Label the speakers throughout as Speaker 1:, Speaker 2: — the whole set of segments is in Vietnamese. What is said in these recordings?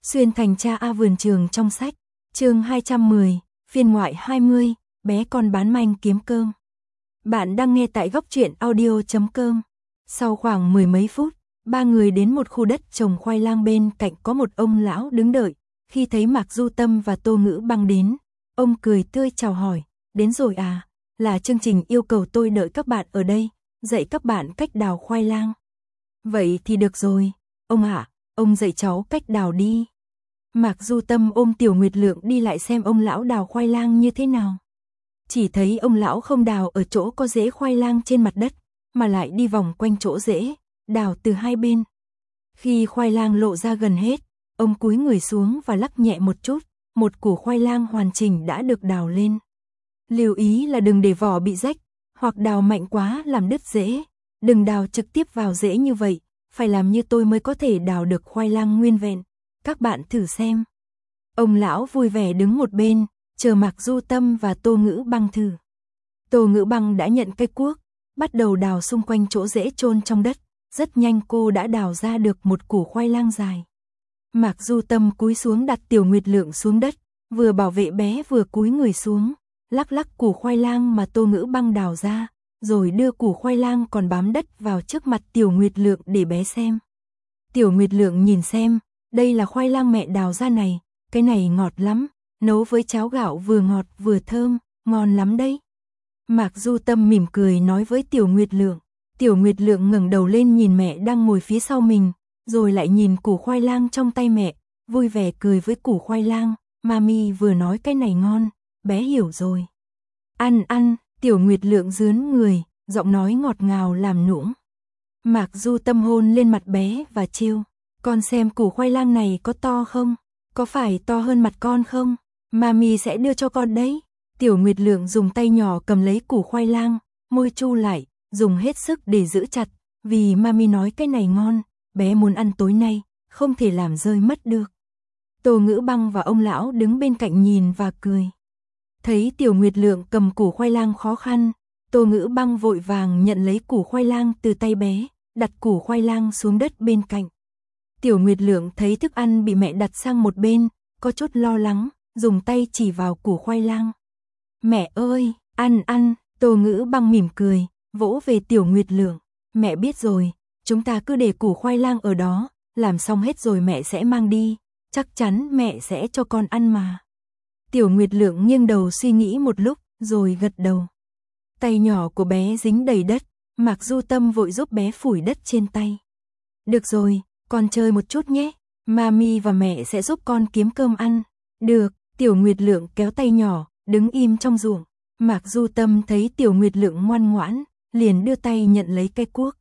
Speaker 1: Xuyên thành cha A vườn trường trong sách, chương 210, phiên ngoại 20, bé con bán manh kiếm cơm. Bạn đang nghe tại góc truyện audio.com. Sau khoảng mười mấy phút, ba người đến một khu đất trồng khoai lang, bên cạnh có một ông lão đứng đợi. Khi thấy Mạc Du Tâm và Tô Ngữ Băng đến, ông cười tươi chào hỏi, đến rồi à, là chương trình yêu cầu tôi đợi các bạn ở đây, dạy các bạn cách đào khoai lang. Vậy thì được rồi, ông ạ, ông dạy cháu cách đào đi. Mạc Du Tâm ôm Tiểu Nguyệt Lượng đi lại xem ông lão đào khoai lang như thế nào. Chỉ thấy ông lão không đào ở chỗ có rễ khoai lang trên mặt đất, mà lại đi vòng quanh chỗ rễ, đào từ hai bên. Khi khoai lang lộ ra gần hết, ông cúi người xuống và lắc nhẹ một chút, một củ khoai lang hoàn chỉnh đã được đào lên. Lưu ý là đừng để vỏ bị rách, hoặc đào mạnh quá làm đứt rễ, đừng đào trực tiếp vào rễ như vậy, phải làm như tôi mới có thể đào được khoai lang nguyên vẹn. Các bạn thử xem. Ông lão vui vẻ đứng một bên, chờ Mạc Du Tâm và Tô Ngữ Băng thử. Tô Ngữ Băng đã nhận cây cuốc, bắt đầu đào xung quanh chỗ rễ chôn trong đất. Rất nhanh cô đã đào ra được một củ khoai lang dài. Mạc Du Tâm cúi xuống đặt Tiểu Nguyệt Lượng xuống đất, vừa bảo vệ bé vừa cúi người xuống, lắc lắc củ khoai lang mà Tô Ngữ Băng đào ra, rồi đưa củ khoai lang còn bám đất vào trước mặt Tiểu Nguyệt Lượng để bé xem. Tiểu Nguyệt Lượng nhìn xem, đây là khoai lang mẹ đào ra này, cái này ngọt lắm, nấu với cháo gạo vừa ngọt vừa thơm, ngon lắm đấy. Mạc Du Tâm mỉm cười nói với Tiểu Nguyệt Lượng. Tiểu Nguyệt Lượng ngẩng đầu lên nhìn mẹ đang ngồi phía sau mình, rồi lại nhìn củ khoai lang trong tay mẹ, vui vẻ cười với củ khoai lang. Mami vừa nói cái này ngon, bé hiểu rồi. Ăn, Tiểu Nguyệt Lượng rướn người, giọng nói ngọt ngào làm nũng. Mạc Du Tâm hôn lên mặt bé và trêu, con xem củ khoai lang này có to không? Có phải to hơn mặt con không? Mami sẽ đưa cho con đấy. Tiểu Nguyệt Lượng dùng tay nhỏ cầm lấy củ khoai lang, môi chu lại, dùng hết sức để giữ chặt, vì Mami nói cái này ngon, bé muốn ăn tối nay, không thể làm rơi mất được. Tô Ngữ Băng và ông lão đứng bên cạnh nhìn và cười. Thấy Tiểu Nguyệt Lượng cầm củ khoai lang khó khăn, Tô Ngữ Băng vội vàng nhận lấy củ khoai lang từ tay bé, đặt củ khoai lang xuống đất bên cạnh. Tiểu Nguyệt Lượng thấy thức ăn bị mẹ đặt sang một bên, có chút lo lắng, dùng tay chỉ vào củ khoai lang. Mẹ ơi, ăn, Tô Ngữ Băng mỉm cười, vỗ về Tiểu Nguyệt Lượng. Mẹ biết rồi, chúng ta cứ để củ khoai lang ở đó, làm xong hết rồi mẹ sẽ mang đi, chắc chắn mẹ sẽ cho con ăn mà. Tiểu Nguyệt Lượng nghiêng đầu suy nghĩ một lúc, rồi gật đầu. Tay nhỏ của bé dính đầy đất, Mạc Du Tâm vội giúp bé phủi đất trên tay. Được rồi, con chơi một chút nhé, Mami và mẹ sẽ giúp con kiếm cơm ăn. Được, Tiểu Nguyệt Lượng kéo tay nhỏ, đứng im trong ruộng. Mạc Du Tâm thấy Tiểu Nguyệt Lượng ngoan ngoãn, liền đưa tay nhận lấy cây cuốc.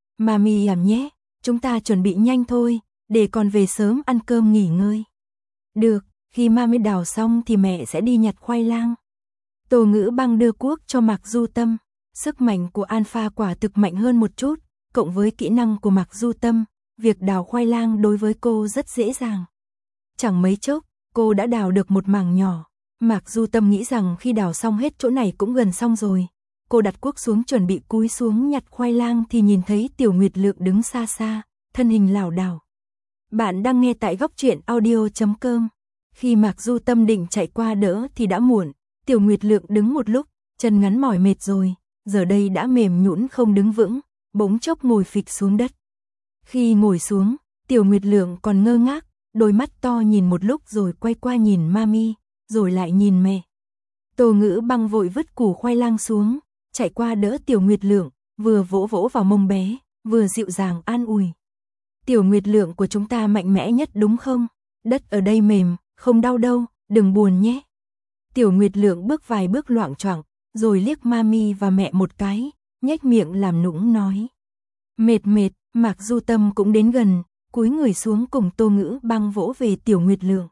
Speaker 1: Mami làm nhé, chúng ta chuẩn bị nhanh thôi, để con về sớm ăn cơm nghỉ ngơi. Được, khi Mami đào xong thì mẹ sẽ đi nhặt khoai lang. Tô Ngữ Băng đưa cuốc cho Mạc Du Tâm. Sức mạnh của Alpha quả thực mạnh hơn một chút, cộng với kỹ năng của Mạc Du Tâm, việc đào khoai lang đối với cô rất dễ dàng. Chẳng mấy chốc, cô đã đào được một mảng nhỏ. Mạc Du Tâm nghĩ rằng khi đào xong hết chỗ này cũng gần xong rồi. Cô đặt cuốc xuống chuẩn bị cúi xuống nhặt khoai lang thì nhìn thấy Tiểu Nguyệt Lượng đứng xa xa, thân hình lảo đảo. Bạn đang nghe tại góc truyện audio.com. Khi Mạc Du Tâm định chạy qua đỡ thì đã muộn. Tiểu Nguyệt Lượng đứng một lúc, chân ngắn mỏi mệt rồi, giờ đây đã mềm nhũn không đứng vững, bỗng chốc ngồi phịch xuống đất. Khi ngồi xuống, Tiểu Nguyệt Lượng còn ngơ ngác, đôi mắt to nhìn một lúc rồi quay qua nhìn Mami, rồi lại nhìn mẹ. Tô Ngữ Băng vội vứt củ khoai lang xuống, chạy qua đỡ Tiểu Nguyệt Lượng, vừa vỗ vỗ vào mông bé, vừa dịu dàng an ủi. Tiểu Nguyệt Lượng của chúng ta mạnh mẽ nhất đúng không? Đất ở đây mềm, không đau đâu, đừng buồn nhé. Tiểu Nguyệt Lượng bước vài bước loạng choạng, rồi liếc Mami và mẹ một cái, nhếch miệng làm nũng nói. Mệt, Mạc Du Tâm cũng đến gần, cúi người xuống cùng Tô Ngữ Băng vỗ về Tiểu Nguyệt Lượng.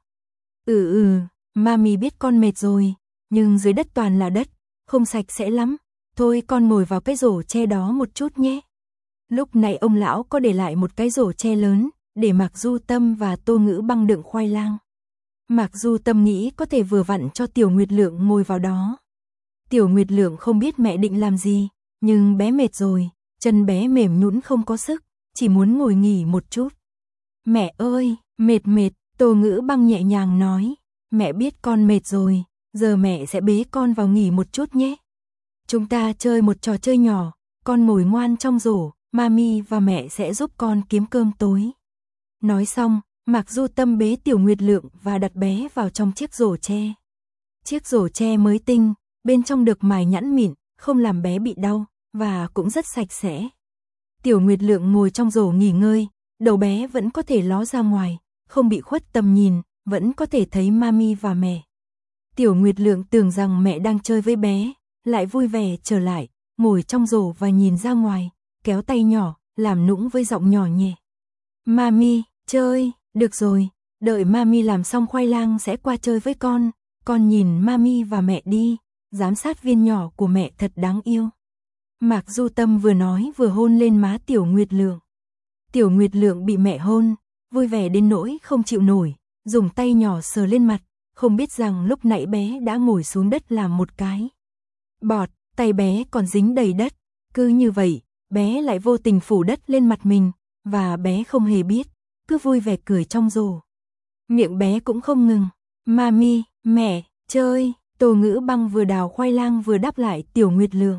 Speaker 1: Mami biết con mệt rồi, nhưng dưới đất toàn là đất, không sạch sẽ lắm, thôi con ngồi vào cái rổ tre đó một chút nhé. Lúc này ông lão có để lại một cái rổ tre lớn, để Mạc Du Tâm và Tô Ngữ Băng đựng khoai lang. Mạc Du Tâm nghĩ có thể vừa vặn cho Tiểu Nguyệt Lượng ngồi vào đó. Tiểu Nguyệt Lượng không biết mẹ định làm gì, nhưng bé mệt rồi, chân bé mềm nhũn không có sức, chỉ muốn ngồi nghỉ một chút. Mẹ ơi, mệt, Tô Ngữ Băng nhẹ nhàng nói, mẹ biết con mệt rồi, giờ mẹ sẽ bế con vào nghỉ một chút nhé. Chúng ta chơi một trò chơi nhỏ, con ngồi ngoan trong rổ, mami và mẹ sẽ giúp con kiếm cơm tối. Nói xong, Mạc Du Tâm bế Tiểu Nguyệt Lượng và đặt bé vào trong chiếc rổ tre. Chiếc rổ tre mới tinh, bên trong được mài nhẵn mịn, không làm bé bị đau, và cũng rất sạch sẽ. Tiểu Nguyệt Lượng ngồi trong rổ nghỉ ngơi, đầu bé vẫn có thể ló ra ngoài, không bị khuất tầm nhìn, vẫn có thể thấy mami và mẹ. Tiểu Nguyệt Lượng tưởng rằng mẹ đang chơi với bé, lại vui vẻ trở lại, ngồi trong rổ và nhìn ra ngoài, kéo tay nhỏ, làm nũng với giọng nhỏ nhẹ. Mami, chơi, được rồi, đợi mami làm xong khoai lang sẽ qua chơi với con nhìn mami và mẹ đi, giám sát viên nhỏ của mẹ thật đáng yêu. Mạc Du Tâm vừa nói vừa hôn lên má Tiểu Nguyệt Lượng. Tiểu Nguyệt Lượng bị mẹ hôn, vui vẻ đến nỗi không chịu nổi, dùng tay nhỏ sờ lên mặt, không biết rằng lúc nãy bé đã ngồi xuống đất làm một cái bọt, tay bé còn dính đầy đất, cứ như vậy, bé lại vô tình phủ đất lên mặt mình, và bé không hề biết, cứ vui vẻ cười trong rổ. Miệng bé cũng không ngừng, mami, mẹ, chơi, Tô Ngữ Băng vừa đào khoai lang vừa đáp lại Tiểu Nguyệt Lượng.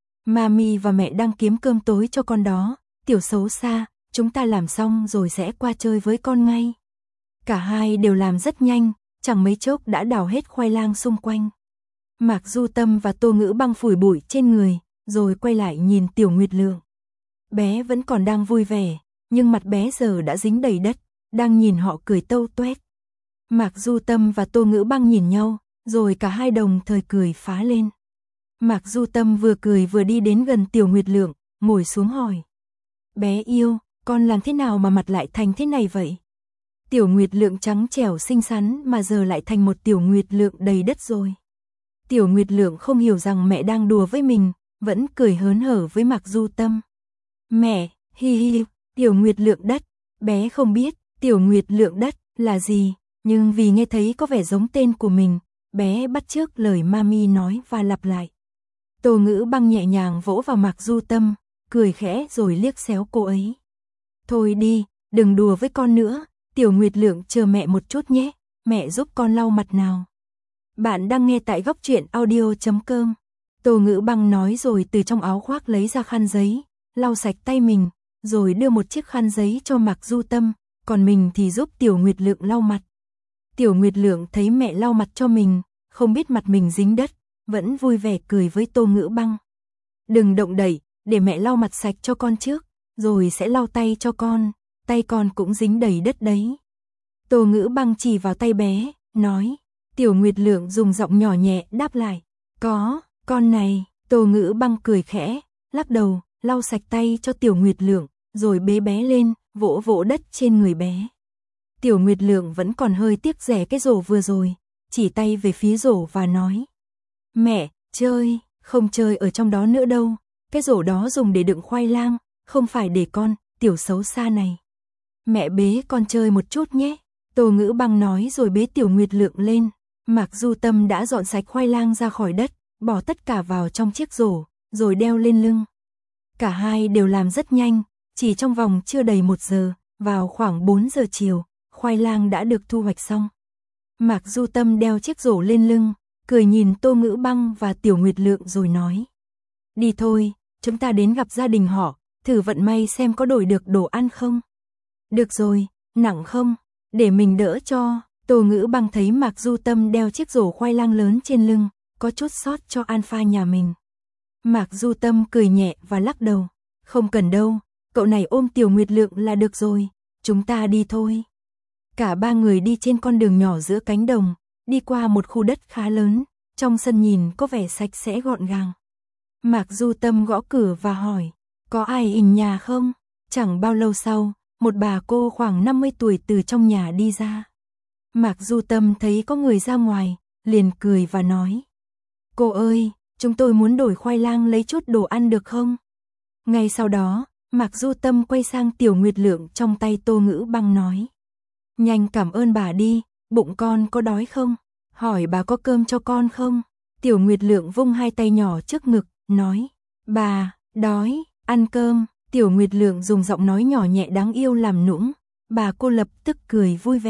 Speaker 1: Mami và mẹ đang kiếm cơm tối cho con đó, Tiểu xấu xa, chúng ta làm xong rồi sẽ qua chơi với con ngay. Cả hai đều làm rất nhanh, chẳng mấy chốc đã đào hết khoai lang xung quanh. Mạc Du Tâm và Tô Ngữ Băng phủi bụi trên người, rồi quay lại nhìn Tiểu Nguyệt Lượng. Bé vẫn còn đang vui vẻ, nhưng mặt bé giờ đã dính đầy đất, đang nhìn họ cười tâu toét. Mạc Du Tâm và Tô Ngữ Băng nhìn nhau, rồi cả hai đồng thời cười phá lên. Mạc Du Tâm vừa cười vừa đi đến gần Tiểu Nguyệt Lượng, ngồi xuống hỏi. Bé yêu, con làm thế nào mà mặt lại thành thế này vậy? Tiểu Nguyệt Lượng trắng trẻo xinh xắn mà giờ lại thành một Tiểu Nguyệt Lượng đầy đất rồi. Tiểu Nguyệt Lượng không hiểu rằng mẹ đang đùa với mình, vẫn cười hớn hở với Mạc Du Tâm. Mẹ, hi hi, Tiểu Nguyệt Lượng đất, bé không biết Tiểu Nguyệt Lượng đất là gì, nhưng vì nghe thấy có vẻ giống tên của mình, bé bắt chước lời mami nói và lặp lại. Tô Ngữ Băng nhẹ nhàng vỗ vào Mạc Du Tâm, cười khẽ rồi liếc xéo cô ấy. Thôi đi, đừng đùa với con nữa, Tiểu Nguyệt Lượng chờ mẹ một chút nhé, mẹ giúp con lau mặt nào. Bạn đang nghe tại Góc Truyện Audio.com. Tô Ngữ Băng nói rồi từ trong áo khoác lấy ra khăn giấy, lau sạch tay mình, rồi đưa một chiếc khăn giấy cho Mạc Du Tâm, còn mình thì giúp Tiểu Nguyệt Lượng lau mặt. Tiểu Nguyệt Lượng thấy mẹ lau mặt cho mình, không biết mặt mình dính đất, vẫn vui vẻ cười với Tô Ngữ Băng. Đừng động đậy, để mẹ lau mặt sạch cho con trước, rồi sẽ lau tay cho con, tay con cũng dính đầy đất đấy. Tô Ngữ Băng chỉ vào tay bé, nói. Tiểu Nguyệt Lượng dùng giọng nhỏ nhẹ đáp lại. Có, con này, Tô Ngữ Băng cười khẽ, lắc đầu, lau sạch tay cho Tiểu Nguyệt Lượng, rồi bế bé lên, vỗ vỗ đất trên người bé. Tiểu Nguyệt Lượng vẫn còn hơi tiếc rẻ cái rổ vừa rồi, chỉ tay về phía rổ và nói. Mẹ, chơi, không chơi ở trong đó nữa đâu, cái rổ đó dùng để đựng khoai lang, không phải để con, Tiểu xấu xa này. Mẹ bế con chơi một chút nhé, Tô Ngữ Băng nói rồi bế Tiểu Nguyệt Lượng lên. Mạc Du Tâm đã dọn sạch khoai lang ra khỏi đất, bỏ tất cả vào trong chiếc rổ, rồi đeo lên lưng. Cả hai đều làm rất nhanh, chỉ trong vòng chưa đầy 1 giờ, vào khoảng 4 giờ chiều, khoai lang đã được thu hoạch xong. Mạc Du Tâm đeo chiếc rổ lên lưng, cười nhìn Tô Ngữ Băng và Tiểu Nguyệt Lượng rồi nói. Đi thôi, chúng ta đến gặp gia đình họ, thử vận may xem có đổi được đồ ăn không. Được rồi, nặng không? Để mình đỡ cho. Tô Ngữ Băng thấy Mạc Du Tâm đeo chiếc rổ khoai lang lớn trên lưng, có chút sót cho Alpha nhà mình. Mạc Du Tâm cười nhẹ và lắc đầu. Không cần đâu, cậu này ôm Tiểu Nguyệt Lượng là được rồi, chúng ta đi thôi. Cả ba người đi trên con đường nhỏ giữa cánh đồng, đi qua một khu đất khá lớn, trong sân nhìn có vẻ sạch sẽ gọn gàng. Mạc Du Tâm gõ cửa và hỏi, có ai in nhà không? Chẳng bao lâu sau, một bà cô khoảng 50 tuổi từ trong nhà đi ra. Mạc Du Tâm thấy có người ra ngoài, liền cười và nói. Cô ơi, chúng tôi muốn đổi khoai lang lấy chút đồ ăn được không? Ngay sau đó, Mạc Du Tâm quay sang Tiểu Nguyệt Lượng trong tay Tô Ngữ Băng nói. Nhanh cảm ơn bà đi, bụng con có đói không? Hỏi bà có cơm cho con không? Tiểu Nguyệt Lượng vung hai tay nhỏ trước ngực, nói. Bà, đói, ăn cơm. Tiểu Nguyệt Lượng dùng giọng nói nhỏ nhẹ đáng yêu làm nũng. Bà cô lập tức cười vui vẻ,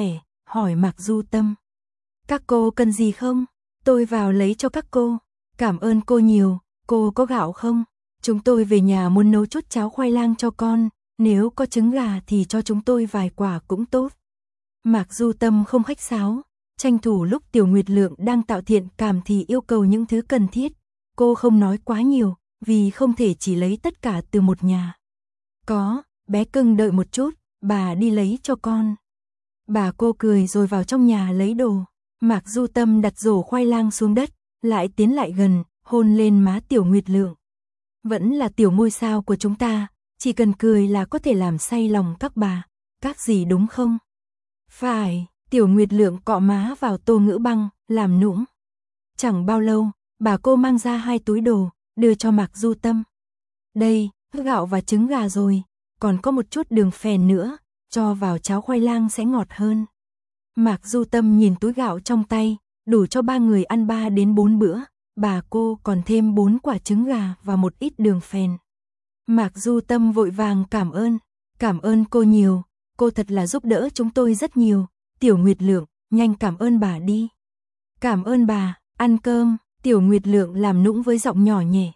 Speaker 1: hỏi Mạc Du Tâm. Các cô cần gì không? Tôi vào lấy cho các cô. Cảm ơn cô nhiều, cô có gạo không? Chúng tôi về nhà muốn nấu chút cháo khoai lang cho con, nếu có trứng gà thì cho chúng tôi vài quả cũng tốt. Mạc Du Tâm không khách sáo, tranh thủ lúc Tiểu Nguyệt Lượng đang tạo thiện cảm thì yêu cầu những thứ cần thiết. Cô không nói quá nhiều, vì không thể chỉ lấy tất cả từ một nhà. Có, bé cưng đợi một chút, bà đi lấy cho con. Bà cô cười rồi vào trong nhà lấy đồ. Mạc Du Tâm đặt rổ khoai lang xuống đất, lại tiến lại gần, hôn lên má Tiểu Nguyệt Lượng. Vẫn là tiểu ngôi sao của chúng ta, chỉ cần cười là có thể làm say lòng các bà, các gì đúng không? Phải, Tiểu Nguyệt Lượng cọ má vào Tô Ngữ Băng, làm nũng. Chẳng bao lâu, bà cô mang ra 2 túi đồ, đưa cho Mạc Du Tâm. Đây, gạo và trứng gà rồi, còn có một chút đường phèn nữa, cho vào cháo khoai lang sẽ ngọt hơn. Mạc Du Tâm nhìn túi gạo trong tay, đủ cho 3 người ăn 3 đến 4 bữa, bà cô còn thêm 4 quả trứng gà và một ít đường phèn. Mạc Du Tâm vội vàng cảm ơn cô nhiều, cô thật là giúp đỡ chúng tôi rất nhiều. Tiểu Nguyệt Lượng, nhanh cảm ơn bà đi. Cảm ơn bà, ăn cơm. Tiểu Nguyệt Lượng làm nũng với giọng nhỏ nhẹ.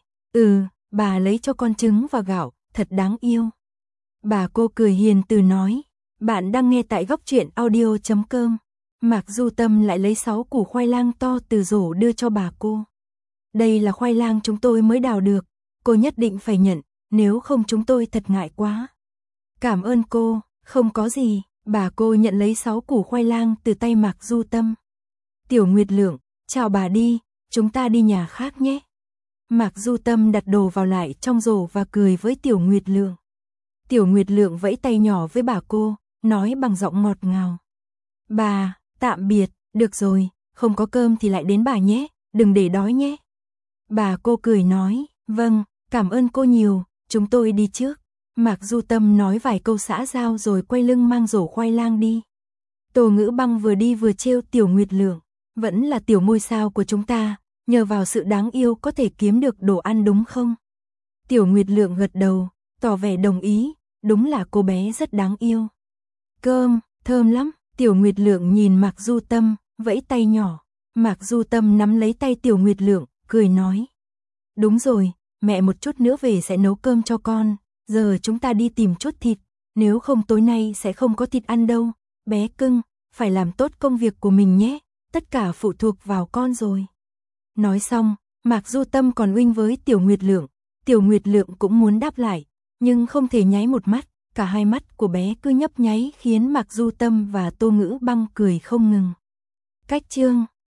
Speaker 1: Bà lấy cho con trứng và gạo, thật đáng yêu. Bà cô cười hiền từ nói. Bạn đang nghe tại Góc Truyện Audio.com. Mạc Du Tâm lại lấy 6 củ khoai lang to từ rổ đưa cho bà cô. Đây là khoai lang chúng tôi mới đào được, cô nhất định phải nhận, nếu không chúng tôi thật ngại quá. Cảm ơn cô, không có gì. Bà cô nhận lấy 6 củ khoai lang từ tay Mạc Du Tâm. Tiểu Nguyệt Lượng, chào bà đi, chúng ta đi nhà khác nhé. Mạc Du Tâm đặt đồ vào lại trong rổ và cười với Tiểu Nguyệt Lượng. Tiểu Nguyệt Lượng vẫy tay nhỏ với bà cô, nói bằng giọng ngọt ngào. Bà, tạm biệt, được rồi, không có cơm thì lại đến bà nhé, đừng để đói nhé. Bà cô cười nói, vâng, cảm ơn cô nhiều, chúng tôi đi trước. Mạc Du Tâm nói vài câu xã giao rồi quay lưng mang rổ khoai lang đi. Tô Ngữ Băng vừa đi vừa trêu Tiểu Nguyệt Lượng, vẫn là tiểu ngôi sao của chúng ta, nhờ vào sự đáng yêu có thể kiếm được đồ ăn đúng không? Tiểu Nguyệt Lượng gật đầu, tỏ vẻ đồng ý, đúng là cô bé rất đáng yêu. Cơm, thơm lắm. Tiểu Nguyệt Lượng nhìn Mạc Du Tâm, vẫy tay nhỏ. Mạc Du Tâm nắm lấy tay Tiểu Nguyệt Lượng, cười nói. Đúng rồi, mẹ một chút nữa về sẽ nấu cơm cho con. Giờ chúng ta đi tìm chút thịt, nếu không tối nay sẽ không có thịt ăn đâu. Bé cưng, phải làm tốt công việc của mình nhé, tất cả phụ thuộc vào con rồi. Nói xong, Mạc Du Tâm còn uýnh với Tiểu Nguyệt Lượng. Tiểu Nguyệt Lượng cũng muốn đáp lại, nhưng không thể nháy một mắt. Cả hai mắt của bé cứ nhấp nháy khiến Mạc Du Tâm và Tô Ngữ Băng cười không ngừng. Cách chương